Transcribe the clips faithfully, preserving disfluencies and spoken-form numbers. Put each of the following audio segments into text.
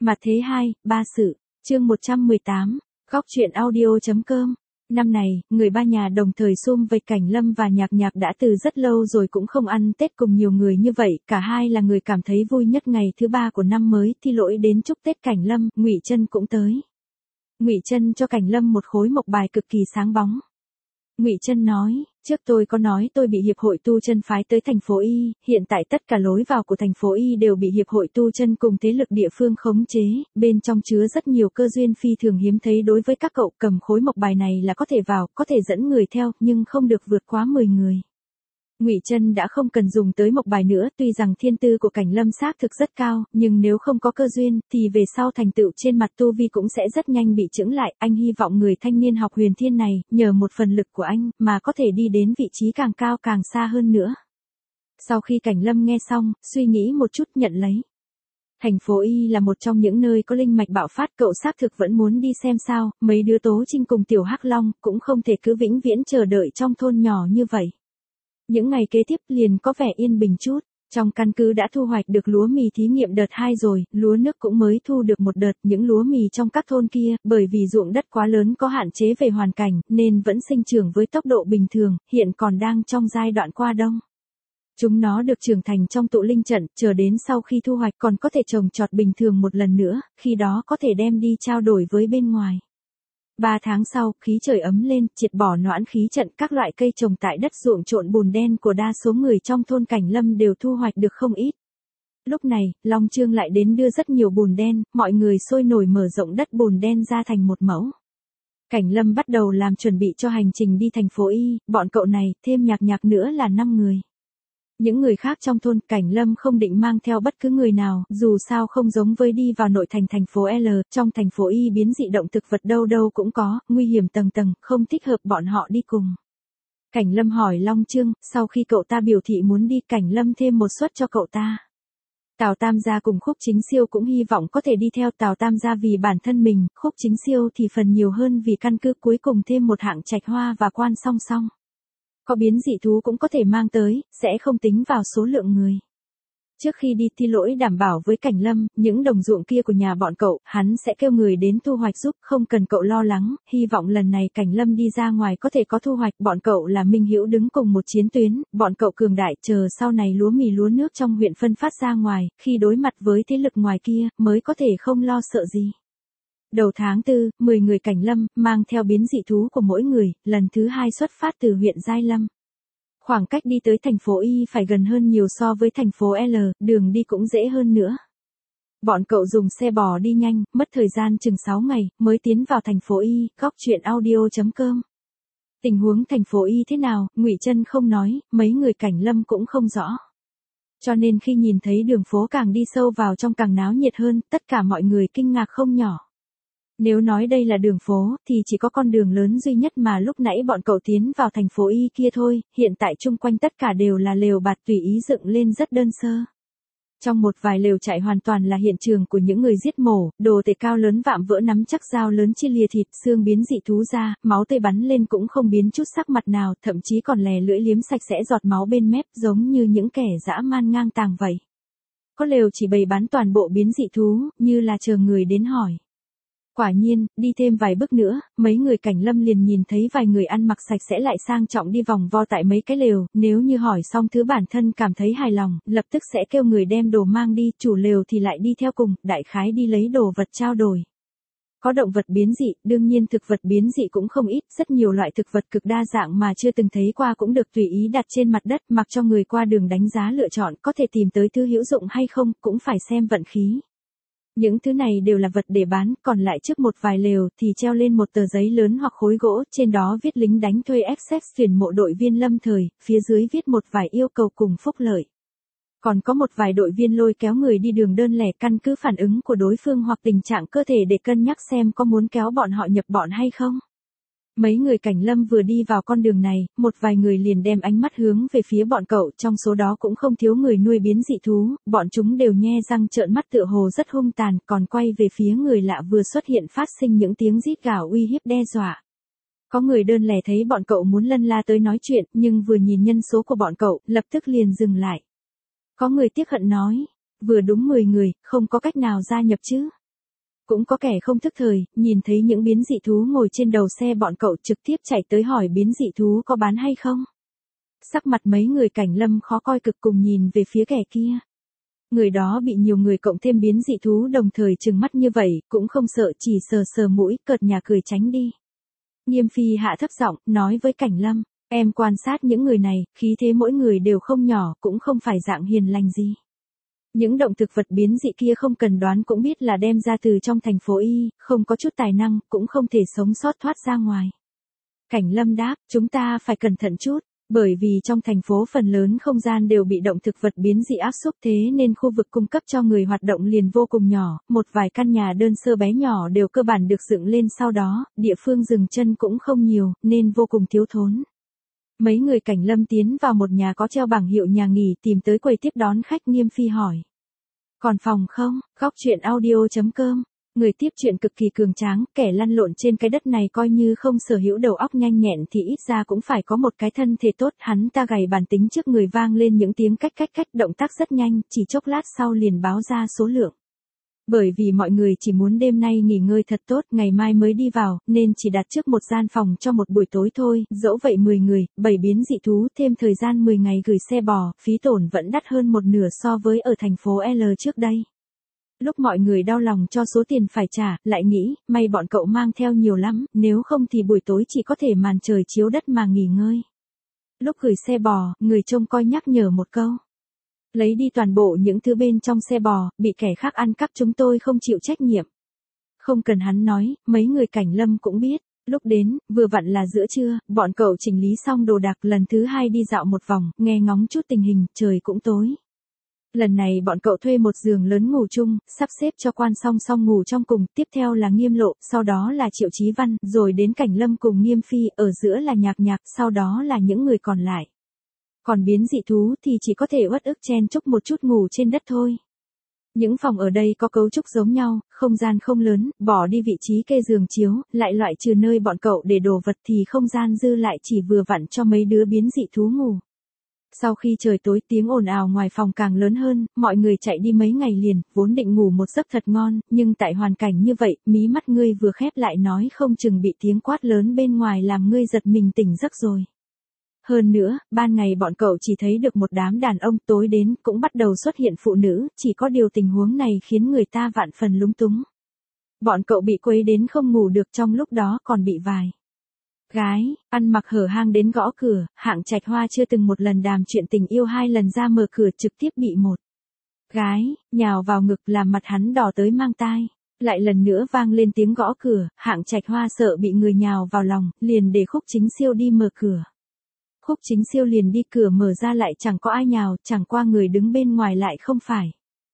Mặt thế hai, ba sự, chương một trăm mười tám, góc truyện audio.com. Năm này, người ba nhà đồng thời sum vây Cảnh Lâm và Nhạc Nhạc đã từ rất lâu rồi cũng không ăn Tết cùng nhiều người như vậy, cả hai là người cảm thấy vui nhất ngày thứ ba của năm mới, thi lỗi đến chúc Tết Cảnh Lâm, Ngụy Trân cũng tới. Ngụy Trân cho Cảnh Lâm một khối mộc bài cực kỳ sáng bóng. Ngụy Trân nói, trước tôi có nói tôi bị hiệp hội tu chân phái tới thành phố Y, hiện tại tất cả lối vào của thành phố Y đều bị hiệp hội tu chân cùng thế lực địa phương khống chế, bên trong chứa rất nhiều cơ duyên phi thường hiếm thấy đối với các cậu, cầm khối mộc bài này là có thể vào, có thể dẫn người theo, nhưng không được vượt quá mười người. Ngụy Trân đã không cần dùng tới mộc bài nữa, tuy rằng thiên tư của Cảnh Lâm xác thực rất cao, nhưng nếu không có cơ duyên, thì về sau thành tựu trên mặt tu vi cũng sẽ rất nhanh bị chững lại. Anh hy vọng người thanh niên học huyền thiên này, nhờ một phần lực của anh, mà có thể đi đến vị trí càng cao càng xa hơn nữa. Sau khi Cảnh Lâm nghe xong, suy nghĩ một chút nhận lấy. Thành phố Y là một trong những nơi có linh mạch bạo phát, cậu xác thực vẫn muốn đi xem sao, mấy đứa Tố Trinh cùng Tiểu Hắc Long, cũng không thể cứ vĩnh viễn chờ đợi trong thôn nhỏ như vậy. Những ngày kế tiếp liền có vẻ yên bình chút, trong căn cứ đã thu hoạch được lúa mì thí nghiệm đợt hai rồi, lúa nước cũng mới thu được một đợt, những lúa mì trong các thôn kia, bởi vì ruộng đất quá lớn có hạn chế về hoàn cảnh, nên vẫn sinh trưởng với tốc độ bình thường, hiện còn đang trong giai đoạn qua đông. Chúng nó được trưởng thành trong tụ linh trận, chờ đến sau khi thu hoạch còn có thể trồng trọt bình thường một lần nữa, khi đó có thể đem đi trao đổi với bên ngoài. Ba tháng sau, khí trời ấm lên, triệt bỏ noãn khí trận, các loại cây trồng tại đất ruộng trộn bùn đen của đa số người trong thôn Cảnh Lâm đều thu hoạch được không ít. Lúc này, Long Trương lại đến đưa rất nhiều bùn đen, mọi người sôi nổi mở rộng đất bùn đen ra thành một mẫu. Cảnh Lâm bắt đầu làm chuẩn bị cho hành trình đi thành phố Y, bọn cậu này, thêm Nhạc Nhạc nữa là năm người. Những người khác trong thôn, Cảnh Lâm không định mang theo bất cứ người nào, dù sao không giống với đi vào nội thành thành phố L, trong thành phố Y biến dị động thực vật đâu đâu cũng có, nguy hiểm tầng tầng, không thích hợp bọn họ đi cùng. Cảnh Lâm hỏi Long Trương, sau khi cậu ta biểu thị muốn đi, Cảnh Lâm thêm một suất cho cậu ta. Tào Tam Gia cùng Khúc Chính Siêu cũng hy vọng có thể đi theo Tào Tam Gia vì bản thân mình, Khúc Chính Siêu thì phần nhiều hơn vì căn cứ cuối cùng thêm một hạng Trạch Hoa và Quan song song. Có biến dị thú cũng có thể mang tới, sẽ không tính vào số lượng người. Trước khi đi thi lỗi đảm bảo với Cảnh Lâm, những đồng ruộng kia của nhà bọn cậu, hắn sẽ kêu người đến thu hoạch giúp, không cần cậu lo lắng, hy vọng lần này Cảnh Lâm đi ra ngoài có thể có thu hoạch, bọn cậu là minh hữu đứng cùng một chiến tuyến, bọn cậu cường đại, chờ sau này lúa mì lúa nước trong huyện phân phát ra ngoài, khi đối mặt với thế lực ngoài kia, mới có thể không lo sợ gì. Đầu tháng tư, mười người Cảnh Lâm, mang theo biến dị thú của mỗi người, lần thứ hai xuất phát từ huyện Giai Lâm. Khoảng cách đi tới thành phố Y phải gần hơn nhiều so với thành phố L, đường đi cũng dễ hơn nữa. Bọn cậu dùng xe bò đi nhanh, mất thời gian chừng sáu ngày, mới tiến vào thành phố Y, góc truyện audio.com. Tình huống thành phố Y thế nào, Ngụy Trân không nói, mấy người Cảnh Lâm cũng không rõ. Cho nên khi nhìn thấy đường phố càng đi sâu vào trong càng náo nhiệt hơn, tất cả mọi người kinh ngạc không nhỏ. Nếu nói đây là đường phố, thì chỉ có con đường lớn duy nhất mà lúc nãy bọn cậu tiến vào thành phố Y kia thôi, hiện tại chung quanh tất cả đều là lều bạt tùy ý dựng lên rất đơn sơ. Trong một vài lều trại hoàn toàn là hiện trường của những người giết mổ, đồ tể cao lớn vạm vỡ nắm chắc dao lớn chia lìa thịt, xương biến dị thú ra, máu tươi bắn lên cũng không biến chút sắc mặt nào, thậm chí còn lè lưỡi liếm sạch sẽ giọt máu bên mép giống như những kẻ dã man ngang tàng vậy. Có lều chỉ bày bán toàn bộ biến dị thú, như là chờ người đến hỏi. Quả nhiên, đi thêm vài bước nữa, mấy người Cảnh Lâm liền nhìn thấy vài người ăn mặc sạch sẽ lại sang trọng đi vòng vo tại mấy cái lều, nếu như hỏi xong thứ bản thân cảm thấy hài lòng, lập tức sẽ kêu người đem đồ mang đi, chủ lều thì lại đi theo cùng, đại khái đi lấy đồ vật trao đổi. Có động vật biến dị, đương nhiên thực vật biến dị cũng không ít, rất nhiều loại thực vật cực đa dạng mà chưa từng thấy qua cũng được tùy ý đặt trên mặt đất, mặc cho người qua đường đánh giá lựa chọn, có thể tìm tới thứ hữu dụng hay không, cũng phải xem vận khí. Những thứ này đều là vật để bán, còn lại trước một vài lều thì treo lên một tờ giấy lớn hoặc khối gỗ, trên đó viết lính đánh thuê Access tuyển mộ đội viên lâm thời, phía dưới viết một vài yêu cầu cùng phúc lợi. Còn có một vài đội viên lôi kéo người đi đường đơn lẻ, căn cứ phản ứng của đối phương hoặc tình trạng cơ thể để cân nhắc xem có muốn kéo bọn họ nhập bọn hay không. Mấy người Cảnh Lâm vừa đi vào con đường này, một vài người liền đem ánh mắt hướng về phía bọn cậu, trong số đó cũng không thiếu người nuôi biến dị thú, bọn chúng đều nhe răng trợn mắt tựa hồ rất hung tàn, còn quay về phía người lạ vừa xuất hiện phát sinh những tiếng rít gào uy hiếp đe dọa. Có người đơn lẻ thấy bọn cậu muốn lân la tới nói chuyện, nhưng vừa nhìn nhân số của bọn cậu, lập tức liền dừng lại. Có người tiếc hận nói, vừa đúng mười người, không có cách nào gia nhập chứ. Cũng có kẻ không thức thời, nhìn thấy những biến dị thú ngồi trên đầu xe bọn cậu trực tiếp chạy tới hỏi biến dị thú có bán hay không. Sắc mặt mấy người Cảnh Lâm khó coi cực cùng nhìn về phía kẻ kia. Người đó bị nhiều người cộng thêm biến dị thú đồng thời trừng mắt như vậy, cũng không sợ, chỉ sờ sờ mũi, cợt nhà cười tránh đi. Nghiêm Phi hạ thấp giọng, nói với Cảnh Lâm, em quan sát những người này, khí thế mỗi người đều không nhỏ, cũng không phải dạng hiền lành gì. Những động thực vật biến dị kia không cần đoán cũng biết là đem ra từ trong thành phố Y, không có chút tài năng, cũng không thể sống sót thoát ra ngoài. Cảnh Lâm đáp, chúng ta phải cẩn thận chút. Bởi vì trong thành phố phần lớn không gian đều bị động thực vật biến dị áp xúc thế nên khu vực cung cấp cho người hoạt động liền vô cùng nhỏ, một vài căn nhà đơn sơ bé nhỏ đều cơ bản được dựng lên sau đó, địa phương dừng chân cũng không nhiều, nên vô cùng thiếu thốn. Mấy người Cảnh Lâm tiến vào một nhà có treo bảng hiệu nhà nghỉ tìm tới quầy tiếp đón khách. Nghiêm Phi hỏi. Còn phòng không? Góc chuyện audio chấm com. Người tiếp chuyện cực kỳ cường tráng, kẻ lăn lộn trên cái đất này coi như không sở hữu đầu óc nhanh nhẹn thì ít ra cũng phải có một cái thân thể tốt. Hắn ta gầy bản tính trước người vang lên những tiếng cách cách cách, động tác rất nhanh, chỉ chốc lát sau liền báo ra số lượng. Bởi vì mọi người chỉ muốn đêm nay nghỉ ngơi thật tốt, ngày mai mới đi vào, nên chỉ đặt trước một gian phòng cho một buổi tối thôi, dẫu vậy mười người, bảy biến dị thú, thêm thời gian mười ngày gửi xe bò, phí tổn vẫn đắt hơn một nửa so với ở thành phố L trước đây. Lúc mọi người đau lòng cho số tiền phải trả, lại nghĩ, may bọn cậu mang theo nhiều lắm, nếu không thì buổi tối chỉ có thể màn trời chiếu đất mà nghỉ ngơi. Lúc gửi xe bò, người trông coi nhắc nhở một câu. Lấy đi toàn bộ những thứ bên trong xe bò, bị kẻ khác ăn cắp chúng tôi không chịu trách nhiệm. Không cần hắn nói, mấy người Cảnh Lâm cũng biết. Lúc đến, vừa vặn là giữa trưa, bọn cậu chỉnh lý xong đồ đạc lần thứ hai đi dạo một vòng, nghe ngóng chút tình hình, trời cũng tối. Lần này bọn cậu thuê một giường lớn ngủ chung, sắp xếp cho Quan Song Song ngủ trong cùng, tiếp theo là Nghiêm Lộ, sau đó là Triệu Chí Văn, rồi đến Cảnh Lâm cùng Nghiêm Phi, ở giữa là Nhạc Nhạc, sau đó là những người còn lại. Còn biến dị thú thì chỉ có thể uất ức chen chúc một chút ngủ trên đất thôi. Những phòng ở đây có cấu trúc giống nhau, không gian không lớn, bỏ đi vị trí kê giường chiếu, lại loại trừ nơi bọn cậu để đồ vật thì không gian dư lại chỉ vừa vặn cho mấy đứa biến dị thú ngủ. Sau khi trời tối tiếng ồn ào ngoài phòng càng lớn hơn, mọi người chạy đi mấy ngày liền, vốn định ngủ một giấc thật ngon, nhưng tại hoàn cảnh như vậy, mí mắt ngươi vừa khép lại nói không chừng bị tiếng quát lớn bên ngoài làm ngươi giật mình tỉnh giấc rồi. Hơn nữa, ban ngày bọn cậu chỉ thấy được một đám đàn ông, tối đến cũng bắt đầu xuất hiện phụ nữ, chỉ có điều tình huống này khiến người ta vạn phần lúng túng. Bọn cậu bị quấy đến không ngủ được, trong lúc đó còn bị vài gái, ăn mặc hở hang đến gõ cửa. Hạng Trạch Hoa chưa từng một lần đàm chuyện tình yêu hai lần ra mở cửa trực tiếp bị một gái nhào vào ngực làm mặt hắn đỏ tới mang tai. Lại lần nữa vang lên tiếng gõ cửa, Hạng Trạch Hoa sợ bị người nhào vào lòng, liền để Khúc Chính Siêu đi mở cửa. Khúc Chính Siêu liền đi, cửa mở ra lại chẳng có ai nhào, chẳng qua người đứng bên ngoài lại không phải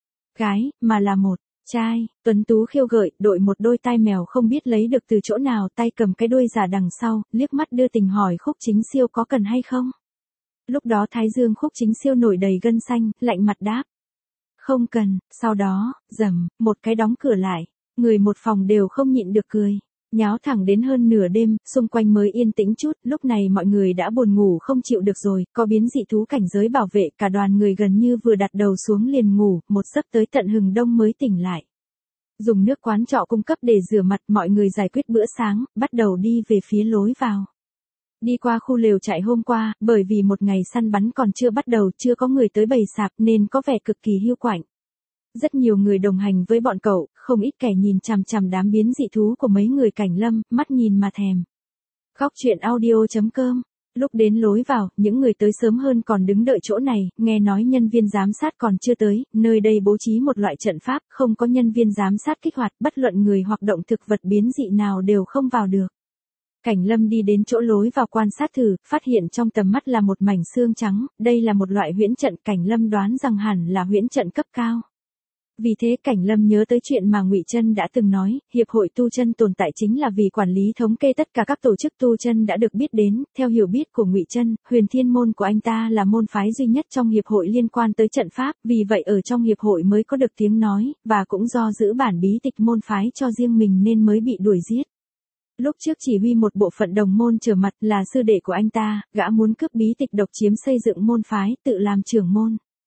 gái, mà là một trai, tuấn tú khiêu gợi, đội một đôi tai mèo không biết lấy được từ chỗ nào, tay cầm cái đuôi giả đằng sau, liếc mắt đưa tình hỏi Khúc Chính Siêu có cần hay không. Lúc đó thái dương Khúc Chính Siêu nổi đầy gân xanh, lạnh mặt đáp. Không cần, sau đó, rầm, một cái đóng cửa lại, người một phòng đều không nhịn được cười. Nháo thẳng đến hơn nửa đêm, xung quanh mới yên tĩnh chút, lúc này mọi người đã buồn ngủ không chịu được rồi, có biến dị thú cảnh giới bảo vệ, cả đoàn người gần như vừa đặt đầu xuống liền ngủ, một giấc tới tận hừng đông mới tỉnh lại. Dùng nước quán trọ cung cấp để rửa mặt, mọi người giải quyết bữa sáng, bắt đầu đi về phía lối vào. Đi qua khu lều trại hôm qua, bởi vì một ngày săn bắn còn chưa bắt đầu, chưa có người tới bày sạp nên có vẻ cực kỳ hiu quạnh. Rất nhiều người đồng hành với bọn cậu, không ít kẻ nhìn chằm chằm đám biến dị thú của mấy người Cảnh Lâm, mắt nhìn mà thèm. Góc chuyện audio chấm com. Lúc đến lối vào, những người tới sớm hơn còn đứng đợi chỗ này, nghe nói nhân viên giám sát còn chưa tới, nơi đây bố trí một loại trận pháp, không có nhân viên giám sát kích hoạt, bất luận người hoặc động thực vật biến dị nào đều không vào được. Cảnh Lâm đi đến chỗ lối vào quan sát thử, phát hiện trong tầm mắt là một mảnh xương trắng, đây là một loại huyễn trận, Cảnh Lâm đoán rằng hẳn là huyễn trận cấp cao. Vì thế Cảnh Lâm nhớ tới chuyện mà Ngụy Chân đã từng nói, hiệp hội tu chân tồn tại chính là vì quản lý thống kê tất cả các tổ chức tu chân đã được biết đến. Theo hiểu biết của Ngụy Chân, Huyền Thiên môn của anh ta là môn phái duy nhất trong hiệp hội liên quan tới trận pháp, vì vậy ở trong hiệp hội mới có được tiếng nói, và cũng do giữ bản bí tịch môn phái cho riêng mình nên mới bị đuổi giết. Lúc trước chỉ huy một bộ phận đồng môn trở mặt là sư đệ của anh ta, gã muốn cướp bí tịch độc chiếm xây dựng môn phái, tự làm trưởng môn.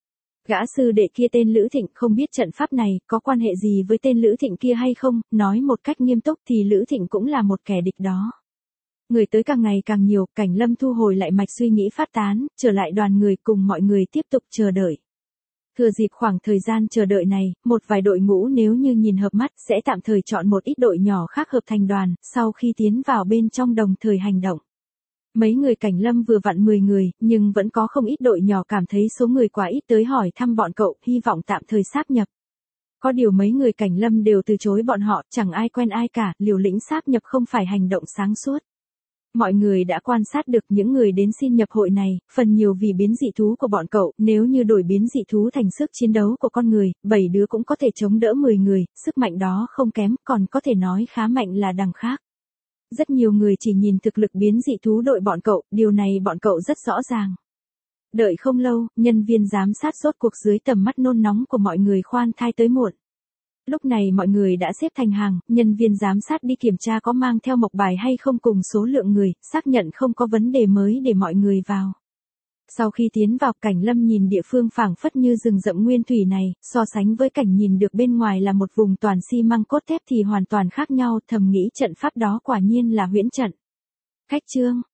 Gã sư đệ kia tên Lữ Thịnh không biết trận pháp này có quan hệ gì với tên Lữ Thịnh kia hay không, nói một cách nghiêm túc thì Lữ Thịnh cũng là một kẻ địch đó. Người tới càng ngày càng nhiều, Cảnh Lâm thu hồi lại mạch suy nghĩ phát tán, trở lại đoàn người cùng mọi người tiếp tục chờ đợi. Thừa dịp khoảng thời gian chờ đợi này, một vài đội ngũ nếu như nhìn hợp mắt sẽ tạm thời chọn một ít đội nhỏ khác hợp thành đoàn, sau khi tiến vào bên trong đồng thời hành động. Mấy người Cảnh Lâm vừa vặn mười người, nhưng vẫn có không ít đội nhỏ cảm thấy số người quá ít tới hỏi thăm bọn cậu, hy vọng tạm thời sáp nhập. Có điều mấy người Cảnh Lâm đều từ chối bọn họ, chẳng ai quen ai cả, liều lĩnh sáp nhập không phải hành động sáng suốt. Mọi người đã quan sát được những người đến xin nhập hội này, phần nhiều vì biến dị thú của bọn cậu, nếu như đổi biến dị thú thành sức chiến đấu của con người, bảy đứa cũng có thể chống đỡ mười người, sức mạnh đó không kém, còn có thể nói khá mạnh là đằng khác. Rất nhiều người chỉ nhìn thực lực biến dị thú đội bọn cậu, điều này bọn cậu rất rõ ràng. Đợi không lâu, nhân viên giám sát rốt cuộc dưới tầm mắt nôn nóng của mọi người khoan thai tới muộn. Lúc này mọi người đã xếp thành hàng, nhân viên giám sát đi kiểm tra có mang theo mộc bài hay không cùng số lượng người, xác nhận không có vấn đề mới để mọi người vào. Sau khi tiến vào, Cảnh Lâm nhìn địa phương phảng phất như rừng rậm nguyên thủy này, so sánh với cảnh nhìn được bên ngoài là một vùng toàn xi măng cốt thép thì hoàn toàn khác nhau, thầm nghĩ trận pháp đó quả nhiên là huyễn trận. Khách trương,